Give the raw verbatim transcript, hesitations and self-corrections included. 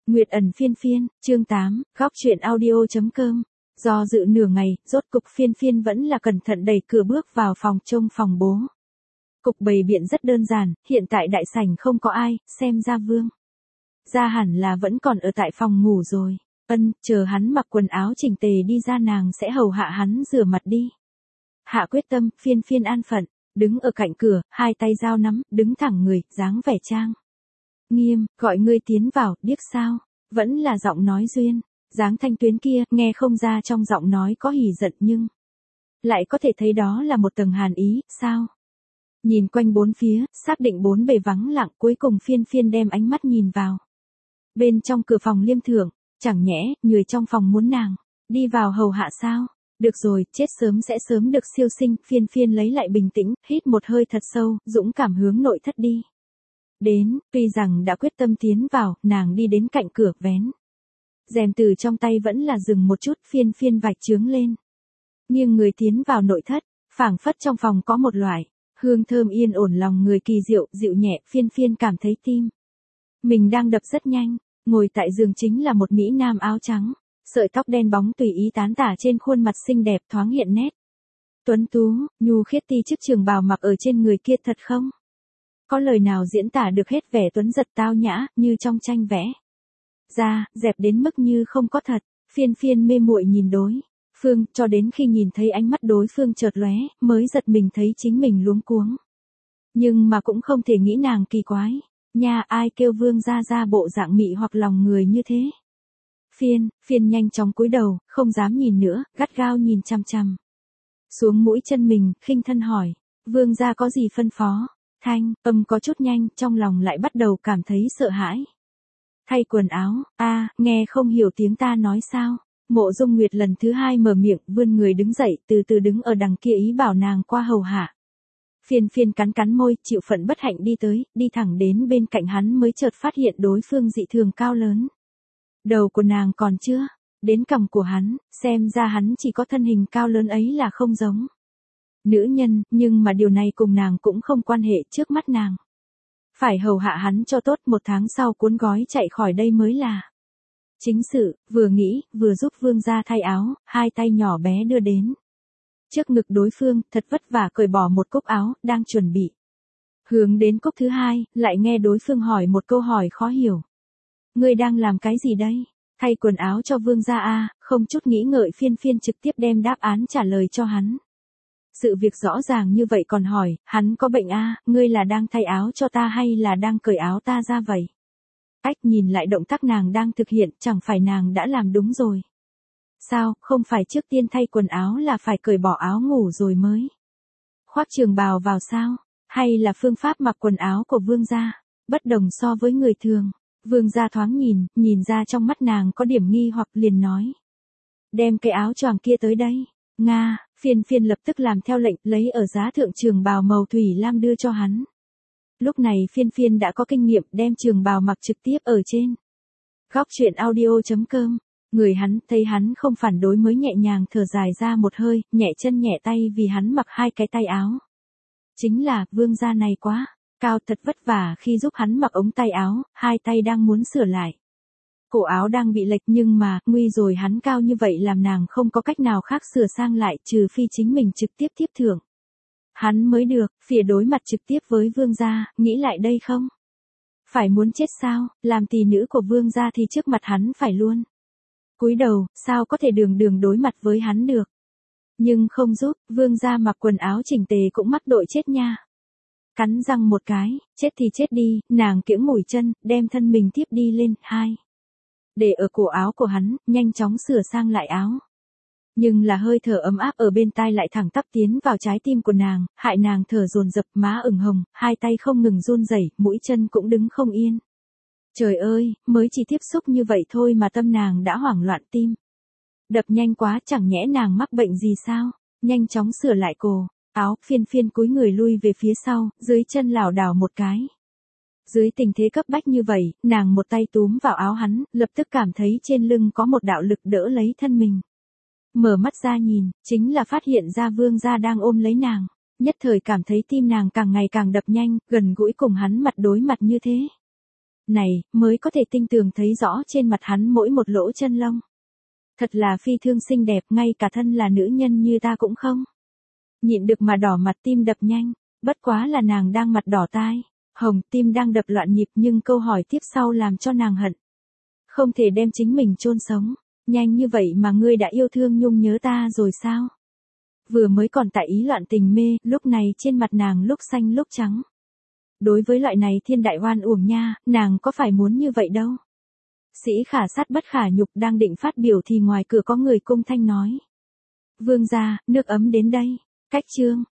Nguyệt ẩn phiên phiên, chương tám, góc truyện audio.com. Do dự nửa ngày, rốt cục phiên phiên vẫn là cẩn thận đẩy cửa bước vào phòng trông phòng bố. Cục bày biện rất đơn giản, hiện tại đại sảnh không có ai, xem ra Vương gia hẳn là vẫn còn ở tại phòng ngủ rồi. Ân, chờ hắn mặc quần áo chỉnh tề đi ra nàng sẽ hầu hạ hắn rửa mặt đi. Hạ quyết tâm, phiên phiên an phận, đứng ở cạnh cửa, hai tay dao nắm, đứng thẳng người, dáng vẻ trang nghiêm, gọi ngươi tiến vào, điếc sao? Vẫn là giọng nói duyên, dáng thanh tuyến kia, nghe không ra trong giọng nói có hỉ giận nhưng lại có thể thấy đó là một tầng hàn ý, sao? Nhìn quanh bốn phía, xác định bốn bề vắng lặng, cuối cùng phiên phiên đem ánh mắt nhìn vào bên trong cửa phòng Liêm Thượng, chẳng nhẽ, người trong phòng muốn nàng đi vào hầu hạ sao? Được rồi, chết sớm sẽ sớm được siêu sinh, phiên phiên lấy lại bình tĩnh, hít một hơi thật sâu, dũng cảm hướng nội thất đi. Đến, tuy rằng đã quyết tâm tiến vào, nàng đi đến cạnh cửa, vén rèm từ trong tay vẫn là dừng một chút, phiên phiên vạch chướng lên. Nhưng người tiến vào nội thất, phảng phất trong phòng có một loại hương thơm yên ổn lòng người kỳ diệu, dịu nhẹ, phiên phiên cảm thấy tim mình đang đập rất nhanh. Ngồi tại giường chính là một mỹ nam áo trắng, sợi tóc đen bóng tùy ý tán tả trên khuôn mặt xinh đẹp thoáng hiện nét tuấn tú, nhu khiết ti chiếc trường bào mặc ở trên người kia thật không có lời nào diễn tả được hết vẻ tuấn giật tao nhã, như trong tranh vẽ ra, dẹp đến mức như không có thật. Phiên phiên mê muội nhìn đối phương, cho đến khi nhìn thấy ánh mắt đối phương chợt lóe, mới giật mình thấy chính mình luống cuống. Nhưng mà cũng không thể nghĩ nàng kỳ quái. Nha, ai kêu Vương gia ra bộ dạng mị hoặc lòng người như thế? Phiên, phiên nhanh chóng cúi đầu, không dám nhìn nữa, gắt gao nhìn chằm chằm xuống mũi chân mình, khinh thân hỏi, Vương gia có gì phân phó? Thanh, âm có chút nhanh, trong lòng lại bắt đầu cảm thấy sợ hãi. Thay quần áo, a, nghe không hiểu tiếng ta nói sao? Mộ Dung Nguyệt lần thứ hai mở miệng, vươn người đứng dậy, từ từ đứng ở đằng kia ý bảo nàng qua hầu hạ. Phiên phiên cắn cắn môi, chịu phận bất hạnh đi tới, đi thẳng đến bên cạnh hắn mới chợt phát hiện đối phương dị thường cao lớn. Đầu của nàng còn chưa đến cằm của hắn, xem ra hắn chỉ có thân hình cao lớn ấy là không giống nữ nhân, nhưng mà điều này cùng nàng cũng không quan hệ, trước mắt nàng phải hầu hạ hắn cho tốt, một tháng sau cuốn gói chạy khỏi đây mới là chính sự. Vừa nghĩ, vừa giúp Vương gia thay áo, hai tay nhỏ bé đưa đến trước ngực đối phương, thật vất vả cởi bỏ một cúc áo, đang chuẩn bị hướng đến cúc thứ hai, lại nghe đối phương hỏi một câu hỏi khó hiểu. Ngươi đang làm cái gì đây? Thay quần áo cho Vương gia a? Không chút nghĩ ngợi, phiên phiên trực tiếp đem đáp án trả lời cho hắn. Sự việc rõ ràng như vậy còn hỏi, hắn có bệnh a? Ngươi là đang thay áo cho ta hay là đang cởi áo ta ra vậy? Ách, nhìn lại động tác nàng đang thực hiện, chẳng phải nàng đã làm đúng rồi. Sao, không phải trước tiên thay quần áo là phải cởi bỏ áo ngủ rồi mới khoác trường bào vào sao? Hay là phương pháp mặc quần áo của Vương gia bất đồng so với người thường? Vương gia thoáng nhìn, nhìn ra trong mắt nàng có điểm nghi hoặc, liền nói. Đem cái áo choàng kia tới đây. Nga, phiên phiên lập tức làm theo lệnh, lấy ở giá thượng trường bào màu thủy lam đưa cho hắn. Lúc này phiên phiên đã có kinh nghiệm, đem trường bào mặc trực tiếp ở trên góc truyện audio.com. Người hắn, thấy hắn không phản đối mới nhẹ nhàng thở dài ra một hơi, nhẹ chân nhẹ tay vì hắn mặc hai cái tay áo. Chính là, Vương gia này quá cao, thật vất vả khi giúp hắn mặc ống tay áo, hai tay đang muốn sửa lại. Cổ áo đang bị lệch nhưng mà, nguy rồi, hắn cao như vậy làm nàng không có cách nào khác sửa sang lại, trừ phi chính mình trực tiếp tiếp thưởng hắn mới được. Phía đối mặt trực tiếp với Vương gia, nghĩ lại đây không? Phải muốn chết sao? Làm tỷ nữ của Vương gia thì trước mặt hắn phải luôn cúi đầu, sao có thể đường đường đối mặt với hắn được? Nhưng không giúp, Vương gia mặc quần áo chỉnh tề cũng mắc đội chết nha. Cắn răng một cái, chết thì chết đi, nàng kiễng mũi chân, đem thân mình tiếp đi lên, hai. Để ở cổ áo của hắn, nhanh chóng sửa sang lại áo. Nhưng là hơi thở ấm áp ở bên tai lại thẳng tắp tiến vào trái tim của nàng, hại nàng thở dồn dập, má ửng hồng, hai tay không ngừng run rẩy, mũi chân cũng đứng không yên. Trời ơi, mới chỉ tiếp xúc như vậy thôi mà tâm nàng đã hoảng loạn, tim đập nhanh quá, chẳng nhẽ nàng mắc bệnh gì sao? Nhanh chóng sửa lại cổ áo, phiên phiên cúi người lui về phía sau, dưới chân lảo đảo một cái. Dưới tình thế cấp bách như vậy, nàng một tay túm vào áo hắn, lập tức cảm thấy trên lưng có một đạo lực đỡ lấy thân mình. Mở mắt ra nhìn, chính là phát hiện ra Vương gia đang ôm lấy nàng. Nhất thời cảm thấy tim nàng càng ngày càng đập nhanh, gần gũi cùng hắn mặt đối mặt như thế. này, mới có thể tinh tường thấy rõ trên mặt hắn mỗi một lỗ chân lông. Thật là phi thương xinh đẹp, ngay cả thân là nữ nhân như ta cũng không nhịn được mà đỏ mặt, tim đập nhanh, bất quá là nàng đang mặt đỏ tai hồng, tim đang đập loạn nhịp, nhưng câu hỏi tiếp sau làm cho nàng hận không thể đem chính mình chôn sống. Nhanh như vậy mà ngươi đã yêu thương nhung nhớ ta rồi sao? Vừa mới còn tại ý loạn tình mê, lúc này trên mặt nàng lúc xanh lúc trắng. Đối với loại này thiên đại oan uổng nha, nàng có phải muốn như vậy đâu. Sĩ khả sát bất khả nhục, đang định phát biểu thì ngoài cửa có người cung thanh nói. Vương gia, nước ấm đến đây. Cách chương.